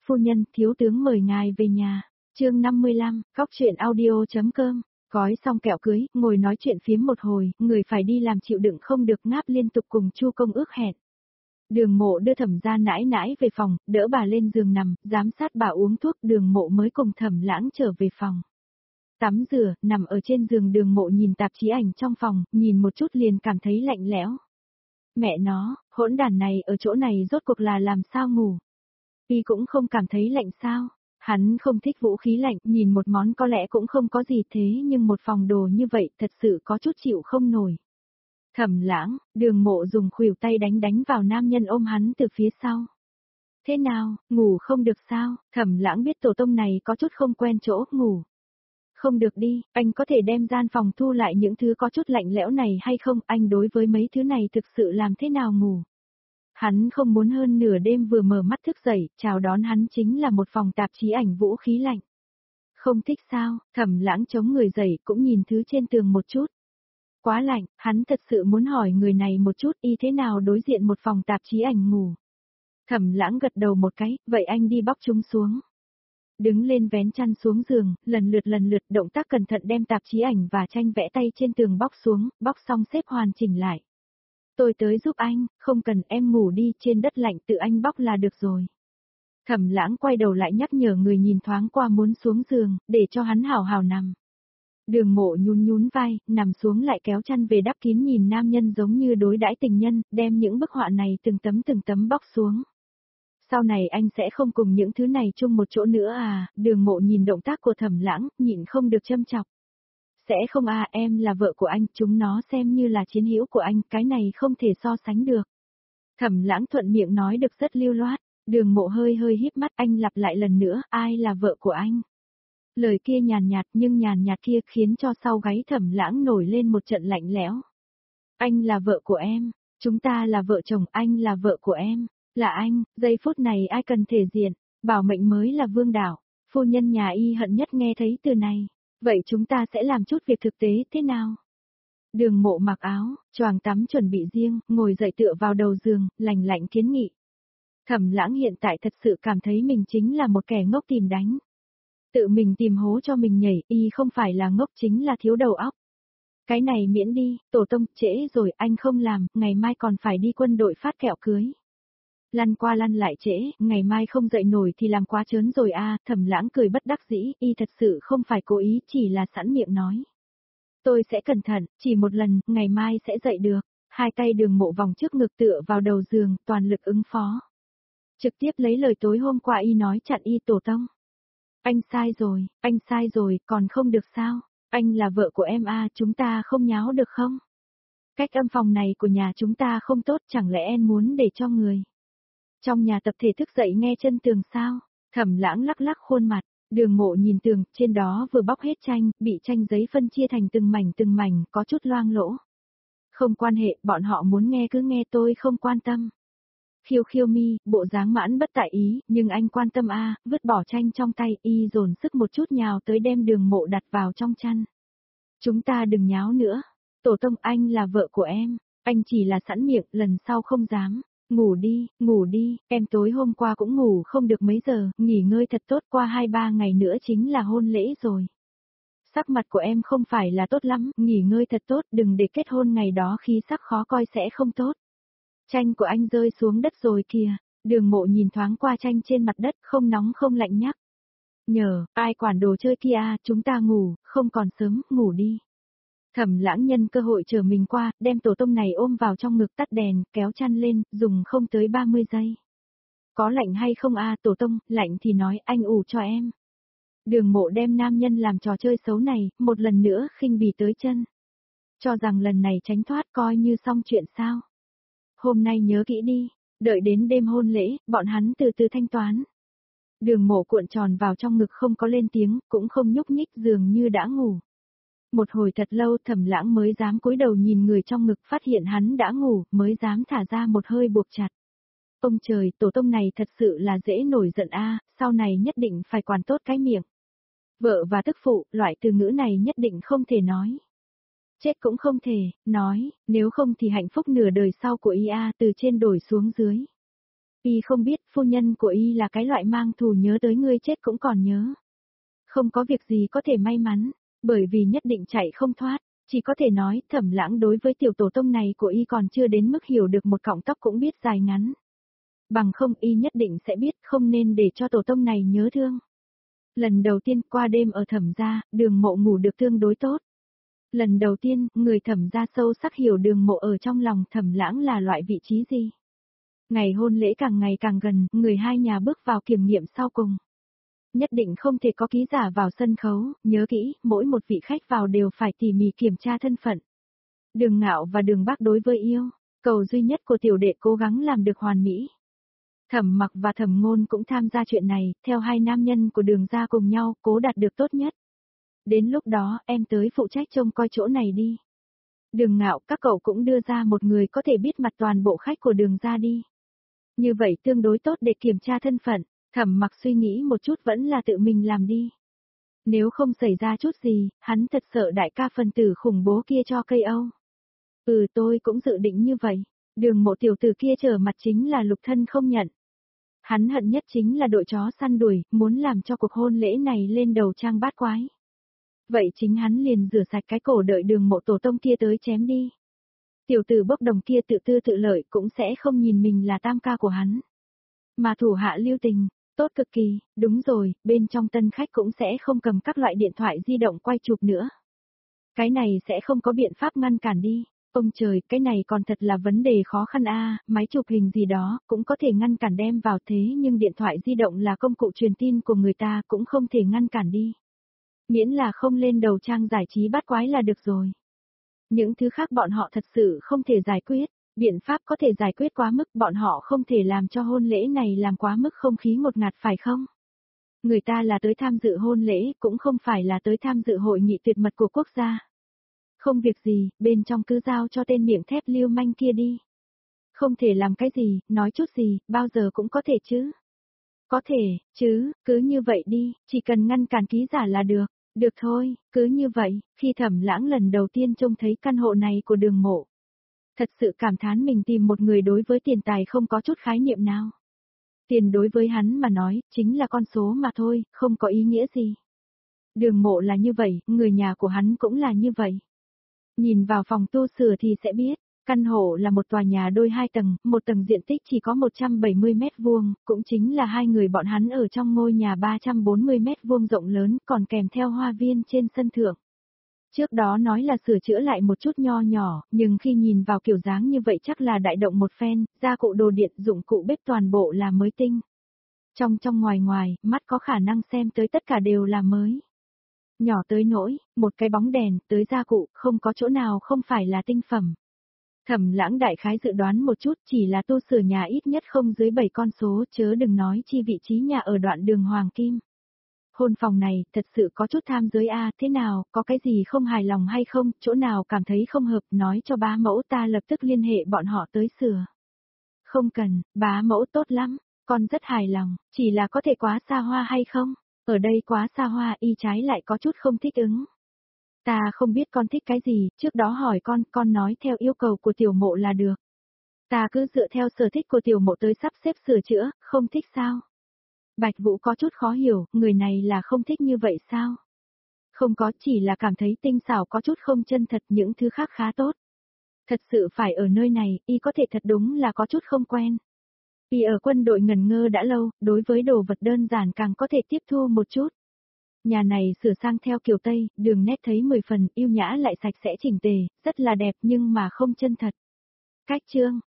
Phu nhân, thiếu tướng mời ngài về nhà. Chương 55, Cóc truyện audio.com. Gói xong kẹo cưới, ngồi nói chuyện phiếm một hồi, người phải đi làm chịu đựng không được ngáp liên tục cùng Chu Công ước hẹn. Đường Mộ đưa Thẩm Gia nãi nãi về phòng, đỡ bà lên giường nằm, giám sát bà uống thuốc. Đường Mộ mới cùng Thẩm Lãng trở về phòng. Tắm rửa, nằm ở trên giường. Đường Mộ nhìn tạp chí ảnh trong phòng, nhìn một chút liền cảm thấy lạnh lẽo. Mẹ nó, hỗn đản này ở chỗ này rốt cuộc là làm sao ngủ? Y cũng không cảm thấy lạnh sao? Hắn không thích vũ khí lạnh, nhìn một món có lẽ cũng không có gì thế nhưng một phòng đồ như vậy thật sự có chút chịu không nổi. Thẩm Lãng, Đường Mộ dùng khuỷu tay đánh vào nam nhân ôm hắn từ phía sau. Thế nào, ngủ không được sao? Thẩm Lãng biết tổ tông này có chút không quen chỗ ngủ. Không được đi, anh có thể đem gian phòng thu lại những thứ có chút lạnh lẽo này hay không? Anh đối với mấy thứ này thực sự làm thế nào ngủ? Hắn không muốn hơn nửa đêm vừa mở mắt thức dậy, chào đón hắn chính là một phòng tạp chí ảnh vũ khí lạnh. Không thích sao? Thẩm Lãng chống người dậy cũng nhìn thứ trên tường một chút. Quá lạnh, hắn thật sự muốn hỏi người này một chút y thế nào đối diện một phòng tạp chí ảnh ngủ. Thẩm Lãng gật đầu một cái, vậy anh đi bóc chúng xuống. Đứng lên vén chăn xuống giường, lần lượt động tác cẩn thận đem tạp chí ảnh và tranh vẽ tay trên tường bóc xuống, bóc xong xếp hoàn chỉnh lại. Tôi tới giúp anh, không cần em ngủ đi, trên đất lạnh tự anh bóc là được rồi. Thẩm Lãng quay đầu lại nhắc nhở người nhìn thoáng qua muốn xuống giường, để cho hắn hào hào nằm. Đường Mộ nhún vai, nằm xuống lại kéo chăn về đắp kín nhìn nam nhân giống như đối đãi tình nhân, đem những bức họa này từng tấm bóc xuống. Sau này anh sẽ không cùng những thứ này chung một chỗ nữa à? Đường Mộ nhìn động tác của Thẩm Lãng, nhịn không được châm chọc. Sẽ không à, em là vợ của anh, chúng nó xem như là chiến hữu của anh, cái này không thể so sánh được. Thẩm Lãng thuận miệng nói được rất lưu loát. Đường Mộ hơi híp mắt, anh lặp lại lần nữa, ai là vợ của anh? Lời kia nhàn nhạt nhưng nhàn nhạt kia khiến cho sau gáy Thẩm Lãng nổi lên một trận lạnh lẽo. Anh là vợ của em, chúng ta là vợ chồng, anh là vợ của em, là anh, giây phút này ai cần thể diện, bảo mệnh mới là vương đạo. Phu nhân nhà y hận nhất nghe thấy từ này, vậy chúng ta sẽ làm chút việc thực tế thế nào? Đường Mộ mặc áo, choàng tắm chuẩn bị riêng, ngồi dậy tựa vào đầu giường, lạnh lạnh kiến nghị. Thẩm Lãng hiện tại thật sự cảm thấy mình chính là một kẻ ngốc tìm đánh. Tự mình tìm hố cho mình nhảy, y không phải là ngốc chính là thiếu đầu óc. Cái này miễn đi, tổ tông, trễ rồi, anh không làm, ngày mai còn phải đi quân đội phát kẹo cưới. Lăn qua lăn lại trễ, ngày mai không dậy nổi thì làm quá trớn rồi à? Thẩm Lãng cười bất đắc dĩ, y thật sự không phải cố ý, chỉ là sẵn miệng nói. Tôi sẽ cẩn thận, chỉ một lần, ngày mai sẽ dậy được. Hai tay Đường Mộ vòng trước ngực tựa vào đầu giường, toàn lực ứng phó. Trực tiếp lấy lời tối hôm qua y nói chặn y tổ tông. Anh sai rồi, còn không được sao? Anh là vợ của em à, chúng ta không nháo được không? Cách âm phòng này của nhà chúng ta không tốt, chẳng lẽ em muốn để cho người trong nhà tập thể thức dậy nghe chân tường sao? Thẩm Lãng lắc khuôn mặt, Đường Mộ nhìn tường, trên đó vừa bóc hết tranh, bị tranh giấy phân chia thành từng mảnh, có chút loang lỗ. Không quan hệ, bọn họ muốn nghe cứ nghe, tôi không quan tâm. Khiêu mi, bộ dáng mãn bất tại ý, nhưng anh quan tâm a, vứt bỏ tranh trong tay, y dồn sức một chút nhào tới đem Đường Mộ đặt vào trong chăn. Chúng ta đừng nháo nữa. Tổ tông, anh là vợ của em, anh chỉ là sẵn miệng, lần sau không dám. Ngủ đi, em tối hôm qua cũng ngủ không được mấy giờ, nghỉ ngơi thật tốt, qua 2-3 ngày nữa chính là hôn lễ rồi. Sắc mặt của em không phải là tốt lắm, nghỉ ngơi thật tốt, đừng để kết hôn ngày đó khi sắc khó coi sẽ không tốt. Tranh của anh rơi xuống đất rồi kìa. Đường Mộ nhìn thoáng qua tranh trên mặt đất, không nóng không lạnh nhắc. Nhờ, ai quản đồ chơi kia à, chúng ta ngủ, không còn sớm, ngủ đi. Thẩm Lãng nhân cơ hội chờ mình qua, đem tổ tông này ôm vào trong ngực, tắt đèn, kéo chăn lên, dùng không tới 30 giây. Có lạnh hay không à, tổ tông, lạnh thì nói, anh ủ cho em. Đường Mộ đem nam nhân làm trò chơi xấu này, một lần nữa khinh bỉ tới chân. Cho rằng lần này tránh thoát coi như xong chuyện sao. Hôm nay nhớ kỹ đi, đợi đến đêm hôn lễ, bọn hắn từ từ thanh toán. Đường Mộ cuộn tròn vào trong ngực không có lên tiếng, cũng không nhúc nhích, dường như đã ngủ. Một hồi thật lâu Thẩm Lãng mới dám cúi đầu nhìn người trong ngực, phát hiện hắn đã ngủ, mới dám thả ra một hơi buộc chặt. Ông trời, tổ tông này thật sự là dễ nổi giận a, sau này nhất định phải quản tốt cái miệng. Vợ và tức phụ, loại từ ngữ này nhất định không thể nói. Chết cũng không thể, nói, nếu không thì hạnh phúc nửa đời sau của IA từ trên đổi xuống dưới. Y không biết phu nhân của Y là cái loại mang thù nhớ tới ngươi chết cũng còn nhớ. Không có việc gì có thể may mắn, bởi vì nhất định chạy không thoát. Chỉ có thể nói Thẩm Lãng đối với tiểu tổ tông này của Y còn chưa đến mức hiểu được một cọng tóc cũng biết dài ngắn. Bằng không Y nhất định sẽ biết không nên để cho tổ tông này nhớ thương. Lần đầu tiên qua đêm ở Thẩm gia, Đường Mộ ngủ được tương đối tốt. Lần đầu tiên, người Thẩm gia sâu sắc hiểu Đường Mộ ở trong lòng Thẩm Lãng là loại vị trí gì. Ngày hôn lễ càng ngày càng gần, người hai nhà bước vào kiểm nghiệm sau cùng. Nhất định không thể có ký giả vào sân khấu, nhớ kỹ, mỗi một vị khách vào đều phải tỉ mỉ kiểm tra thân phận. Đường Ngạo và Đường Bác đối với yêu, cầu duy nhất của tiểu đệ cố gắng làm được hoàn mỹ. Thẩm Mặc và Thẩm Ngôn cũng tham gia chuyện này, theo hai nam nhân của Đường gia cùng nhau, cố đạt được tốt nhất. Đến lúc đó, em tới phụ trách trông coi chỗ này đi. Đường Ngạo, các cậu cũng đưa ra một người có thể biết mặt toàn bộ khách của Đường gia đi. Như vậy tương đối tốt để kiểm tra thân phận. Thẩm Mặc suy nghĩ một chút vẫn là tự mình làm đi. Nếu không xảy ra chút gì, hắn thật sợ đại ca phần tử khủng bố kia cho cây Âu. Tôi cũng dự định như vậy. Đường Mộ tiểu tử kia trở mặt chính là Lục Thân không nhận. Hắn hận nhất chính là đội chó săn đuổi, muốn làm cho cuộc hôn lễ này lên đầu trang bát quái. Vậy chính hắn liền rửa sạch cái cổ đợi Đường Mộ tổ tông kia tới chém đi. Tiểu tử bốc đồng kia tự tư tự lợi cũng sẽ không nhìn mình là tam ca của hắn. Mà thủ hạ lưu tình, tốt cực kỳ, đúng rồi, bên trong tân khách cũng sẽ không cầm các loại điện thoại di động quay chụp nữa. Cái này sẽ không có biện pháp ngăn cản đi. Ông trời, cái này còn thật là vấn đề khó khăn a, máy chụp hình gì đó, cũng có thể ngăn cản đem vào thế nhưng điện thoại di động là công cụ truyền tin của người ta cũng không thể ngăn cản đi. Miễn là không lên đầu trang giải trí bát quái là được rồi. Những thứ khác bọn họ thật sự không thể giải quyết, biện pháp có thể giải quyết quá mức bọn họ không thể làm cho hôn lễ này làm quá mức không khí ngột ngạt phải không? Người ta là tới tham dự hôn lễ cũng không phải là tới tham dự hội nghị tuyệt mật của quốc gia. Không việc gì, bên trong cứ giao cho tên miệng thép lưu manh kia đi. Không thể làm cái gì, nói chút gì, bao giờ cũng có thể chứ. Có thể, chứ, cứ như vậy đi, chỉ cần ngăn cản ký giả là được. Được thôi, cứ như vậy, khi Thẩm Lãng lần đầu tiên trông thấy căn hộ này của Đường Mộ. Thật sự cảm thán mình tìm một người đối với tiền tài không có chút khái niệm nào. Tiền đối với hắn mà nói, chính là con số mà thôi, không có ý nghĩa gì. Đường Mộ là như vậy, người nhà của hắn cũng là như vậy. Nhìn vào phòng tu sửa thì sẽ biết, căn hộ là một tòa nhà đôi hai tầng, một tầng diện tích chỉ có 170 mét vuông, cũng chính là hai người bọn hắn ở trong ngôi nhà 340 mét vuông rộng lớn, còn kèm theo hoa viên trên sân thượng. Trước đó nói là sửa chữa lại một chút nho nhỏ, nhưng khi nhìn vào kiểu dáng như vậy chắc là đại động một phen, gia cụ đồ điện dụng cụ bếp toàn bộ là mới tinh. Trong ngoài ngoài, mắt có khả năng xem tới tất cả đều là mới. Nhỏ tới nỗi, một cái bóng đèn, tới gia cụ, không có chỗ nào không phải là tinh phẩm. Thẩm Lãng đại khái dự đoán một chút chỉ là tu sửa nhà ít nhất không dưới 7 con số chớ đừng nói chi vị trí nhà ở đoạn đường Hoàng Kim. Hôn phòng này, thật sự có chút tham giới a, thế nào, có cái gì không hài lòng hay không, chỗ nào cảm thấy không hợp, nói cho bá mẫu ta lập tức liên hệ bọn họ tới sửa. Không cần, bá mẫu tốt lắm, con rất hài lòng, chỉ là có thể quá xa hoa hay không, ở đây quá xa hoa y trái lại có chút không thích ứng. Ta không biết con thích cái gì, trước đó hỏi con nói theo yêu cầu của tiểu mộ là được. Ta cứ dựa theo sở thích của tiểu mộ tới sắp xếp sửa chữa, không thích sao? Bạch Vũ có chút khó hiểu, người này là không thích như vậy sao? Không có, chỉ là cảm thấy tinh xảo có chút không chân thật, những thứ khác khá tốt. Thật sự phải ở nơi này, y có thể thật đúng là có chút không quen. Y ở quân đội ngần ngơ đã lâu, đối với đồ vật đơn giản càng có thể tiếp thu một chút. Nhà này sửa sang theo kiểu Tây, đường nét thấy 10 phần, yêu nhã lại sạch sẽ chỉnh tề, rất là đẹp nhưng mà không chân thật. Cách chương